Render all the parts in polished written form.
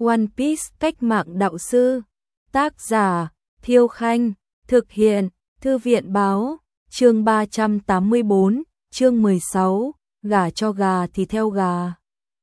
One Piece cách mạng đạo sư. Tác giả Thiêu Khanh. Thực hiện Thư viện Báo. Chương 384, chương 16. Gả cho gà thì theo gà,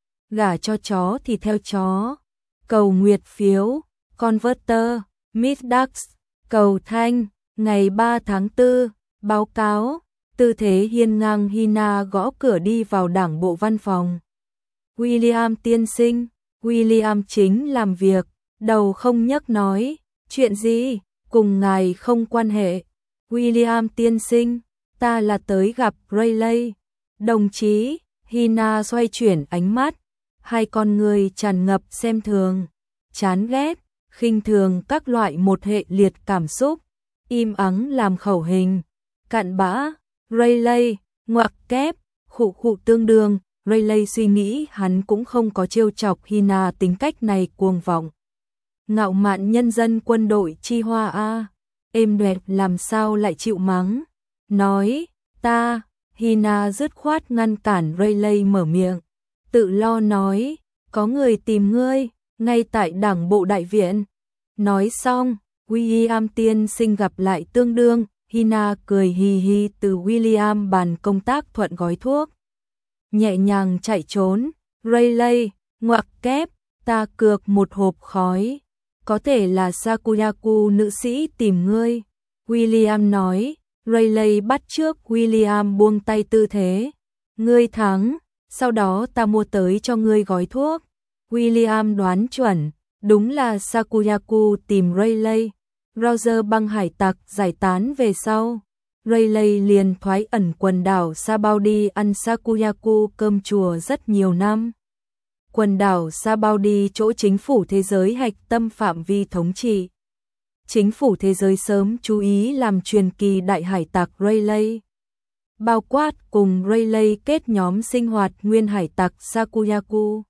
gả cho chó thì theo chó. Cầu nguyệt phiếu, Converter, Midax, cầu thanh, ngày 3 tháng 4, báo cáo, tư thế hiên ngang Hina gõ cửa đi vào đảng bộ văn phòng. William tiên sinh, William chính làm việc, đầu không nhấc nói, chuyện gì, cùng ngài không quan hệ. William tiên sinh, ta là tới gặp Rayleigh. Đồng chí, Hina xoay chuyển ánh mắt, hai con người tràn ngập xem thường, chán ghét, khinh thường các loại một hệ liệt cảm xúc, im ắng làm khẩu hình, cặn bã, Rayleigh, ngoặc kép, khụ khụ tương đương. Rayleigh suy nghĩ hắn cũng không có trêu chọc Hina tính cách này cuồng vọng. Ngạo mạn nhân dân quân đội chi hoa a, êm đẹp làm sao lại chịu mắng. Nói, ta, Hina dứt khoát ngăn cản Rayleigh mở miệng, tự lo nói, có người tìm ngươi, ngay tại đảng bộ đại viện. Nói xong, William tiên sinh gặp lại tương đương, Hina cười hì hì từ William bàn công tác thuận gói thuốc. Nhẹ nhàng chạy trốn, Rayleigh, ngoặc kép, ta cược một hộp khói, có thể là Sakuyaku nữ sĩ tìm ngươi. William nói, Rayleigh bắt trước William buông tay tư thế. Ngươi thắng, sau đó ta mua tới cho ngươi gói thuốc. William đoán chuẩn, đúng là Sakuyaku tìm Rayleigh. Roger băng hải tặc giải tán về sau, Rayleigh liền thoái ẩn quần đảo Sabaody ăn Sakuyaku cơm chùa rất nhiều năm. Quần đảo Sabaody chỗ chính phủ thế giới hạch tâm phạm vi thống trị. Chính phủ thế giới sớm chú ý làm truyền kỳ đại hải tặc Rayleigh, bao quát cùng Rayleigh kết nhóm sinh hoạt nguyên hải tặc Sakuyaku.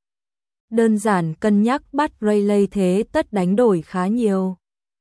Đơn giản cân nhắc bắt Rayleigh thế tất đánh đổi khá nhiều.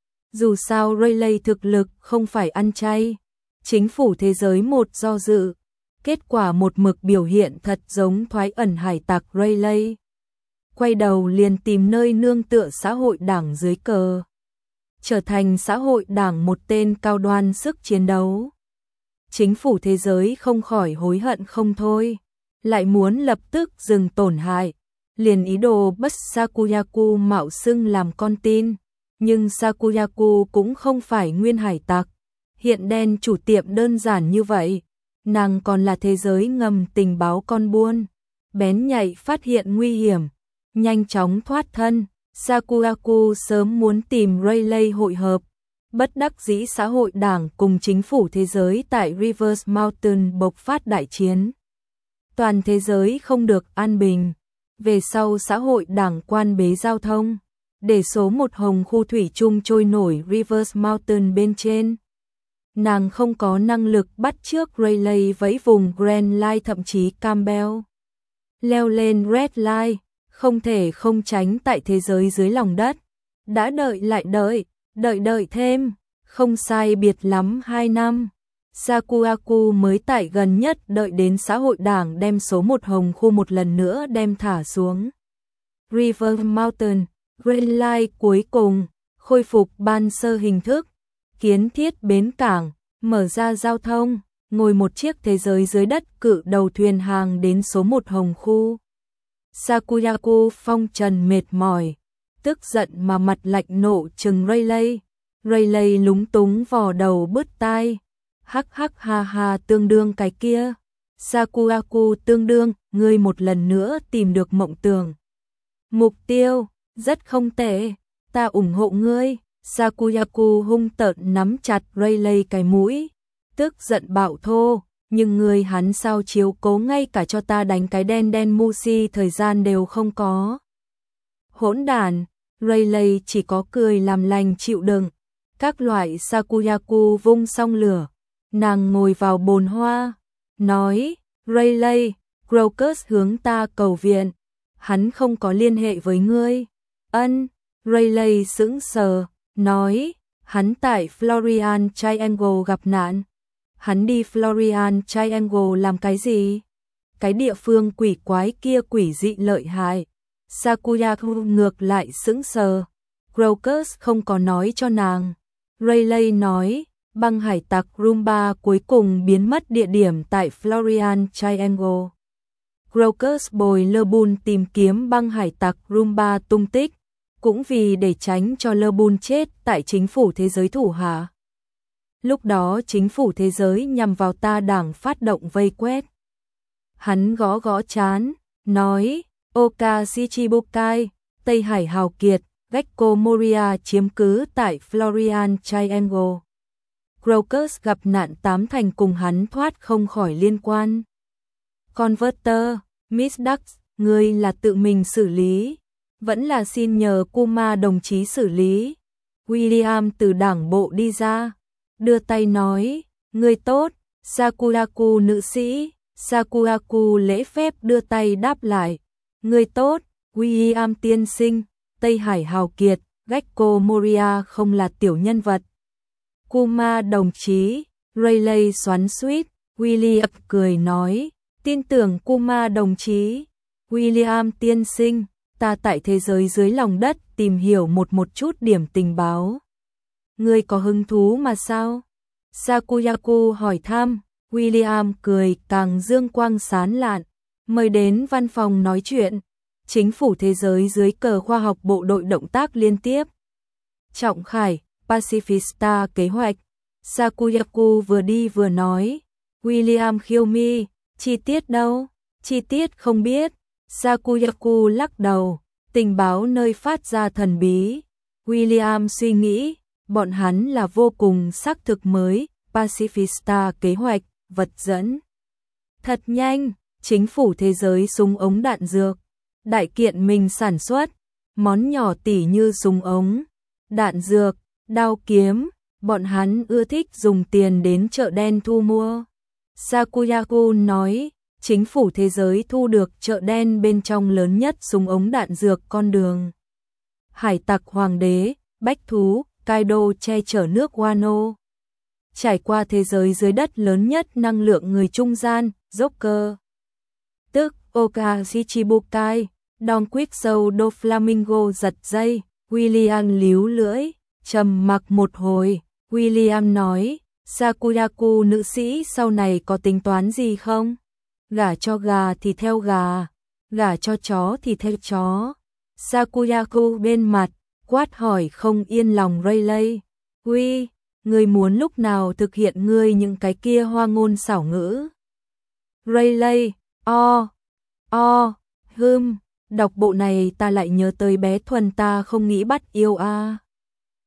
Dù sao Rayleigh thực lực không phải ăn chay, chính phủ thế giới một do dự, kết quả một mực biểu hiện thật giống thoái ẩn hải tặc Rayleigh. Quay đầu liền tìm nơi nương tựa xã hội đảng dưới cờ, trở thành xã hội đảng một tên cao đoan sức chiến đấu. Chính phủ thế giới không khỏi hối hận không thôi, lại muốn lập tức dừng tổn hại, liền ý đồ bắt Sakuyaku mạo xưng làm con tin. Nhưng Sakuyaku cũng không phải nguyên hải tặc, hiện đen chủ tiệm đơn giản như vậy, nàng còn là thế giới ngầm tình báo con buôn, bén nhạy phát hiện nguy hiểm, nhanh chóng thoát thân. Sakuyaku sớm muốn tìm Rayleigh hội hợp, bất đắc dĩ xã hội đảng cùng chính phủ thế giới tại Rivers Mountain bộc phát đại chiến. Toàn thế giới không được an bình, về sau xã hội đảng quan bế giao thông, để số một hồng khu thủy chung trôi nổi Rivers Mountain bên trên. Nàng không có năng lực bắt chước Rayleigh vẫy vùng Grand Line thậm chí Campbell. Leo lên Red Line, không thể không tránh tại thế giới dưới lòng đất. Đã đợi lại đợi thêm, không sai biệt lắm 2 năm. Sakuyaku mới tại gần nhất đợi đến xã hội đảng đem số một hồng khu một lần nữa đem thả xuống River Mountain. Grand Line cuối cùng khôi phục ban sơ hình thức, kiến thiết bến cảng, mở ra giao thông, ngồi một chiếc thế giới dưới đất cự đầu thuyền hàng đến số một hồng khu. Sakuyaku phong trần mệt mỏi, tức giận mà mặt lạnh nộ trừng Rayleigh. Rayleigh lúng túng vò đầu bứt tai, hắc hắc ha ha tương đương cái kia. Sakuyaku tương đương, ngươi một lần nữa tìm được mộng tưởng. Mục tiêu rất không tệ, ta ủng hộ ngươi. Sakuyaku hung tợn nắm chặt Rayleigh cái mũi, tức giận bạo thô, nhưng ngươi hắn sao chiếu cố ngay cả cho ta đánh cái đen đen Mushi thời gian đều không có. Hỗn đản, Rayleigh chỉ có cười làm lành chịu đựng. Các loại Sakuyaku vung xong lửa, nàng ngồi vào bồn hoa, nói, Rayleigh, Crocus hướng ta cầu viện, hắn không có liên hệ với ngươi. Ân, Rayleigh sững sờ, nói, hắn tại Florian Triangle gặp nạn. Hắn đi Florian Triangle làm cái gì? Cái địa phương quỷ quái kia quỷ dị lợi hại. Sakuyaku ngược lại sững sờ. Crocus không có nói cho nàng. Rayleigh nói, băng hải tặc Rumba cuối cùng biến mất địa điểm tại Florian Triangle. Crocus bồi Lơ Bun tìm kiếm băng hải tặc Rumba tung tích, cũng vì để tránh cho Lơ Bun chết tại chính phủ thế giới thủ hạ. Lúc đó chính phủ thế giới nhằm vào ta đảng phát động vây quét. Hắn gõ gõ trán, nói, Oka Shichibukai, Tây Hải Hào Kiệt, Gecko Moria chiếm cứ tại Florian Triangle. Crocus gặp nạn tám thành cùng hắn thoát không khỏi liên quan. Converter, Miss Ducks, ngươi là tự mình xử lý, vẫn là xin nhờ Kuma đồng chí xử lý. William từ đảng bộ đi ra, đưa tay nói, ngươi tốt, Sakuraku nữ sĩ. Sakuraku lễ phép đưa tay đáp lại, ngươi tốt, William tiên sinh. Tây Hải Hào Kiệt, Gecko Moria không là tiểu nhân vật. Kuma đồng chí, Rayleigh xoắn xuýt. William cười nói, tin tưởng Kuma đồng chí. William tiên sinh, ta tại thế giới dưới lòng đất tìm hiểu một chút điểm tình báo. Ngươi có hứng thú mà sao? Sakuyaku hỏi thăm. William cười càng dương quang sán lạn, mời đến văn phòng nói chuyện. Chính phủ thế giới dưới cờ khoa học bộ đội động tác liên tiếp. Trọng Khải, Pacifista kế hoạch. Sakuyaku vừa đi vừa nói. William khiêu mi, chi tiết đâu? Chi tiết không biết. Sakuyaku lắc đầu, tình báo nơi phát ra thần bí. William suy nghĩ, bọn hắn là vô cùng xác thực mới. Pacifista kế hoạch, vật dẫn. Thật nhanh, chính phủ thế giới súng ống đạn dược. Đại kiện mình sản xuất, món nhỏ tỉ như súng ống, đạn dược, đao kiếm, bọn hắn ưa thích dùng tiền đến chợ đen thu mua. Sakuyaku nói, chính phủ thế giới thu được chợ đen bên trong lớn nhất súng ống đạn dược con đường. Hải tặc hoàng đế, bách thú, Kaido che chở nước Wano. Trải qua thế giới dưới đất lớn nhất năng lượng người trung gian, Joker. Tức Oka Shichibukai. Don Quixote do Flamingo giật dây, William líu lưỡi, trầm mặc một hồi. William nói, Sakuyaku nữ sĩ sau này có tính toán gì không? Gả cho gà thì theo gà, gả cho chó thì theo chó. Sakuyaku bên mặt, quát hỏi không yên lòng Rayleigh. Uy, ngươi muốn lúc nào thực hiện ngươi những cái kia hoa ngôn xảo ngữ? Rayleigh, đọc bộ này ta lại nhớ tới bé Thuần ta không nghĩ bắt yêu a.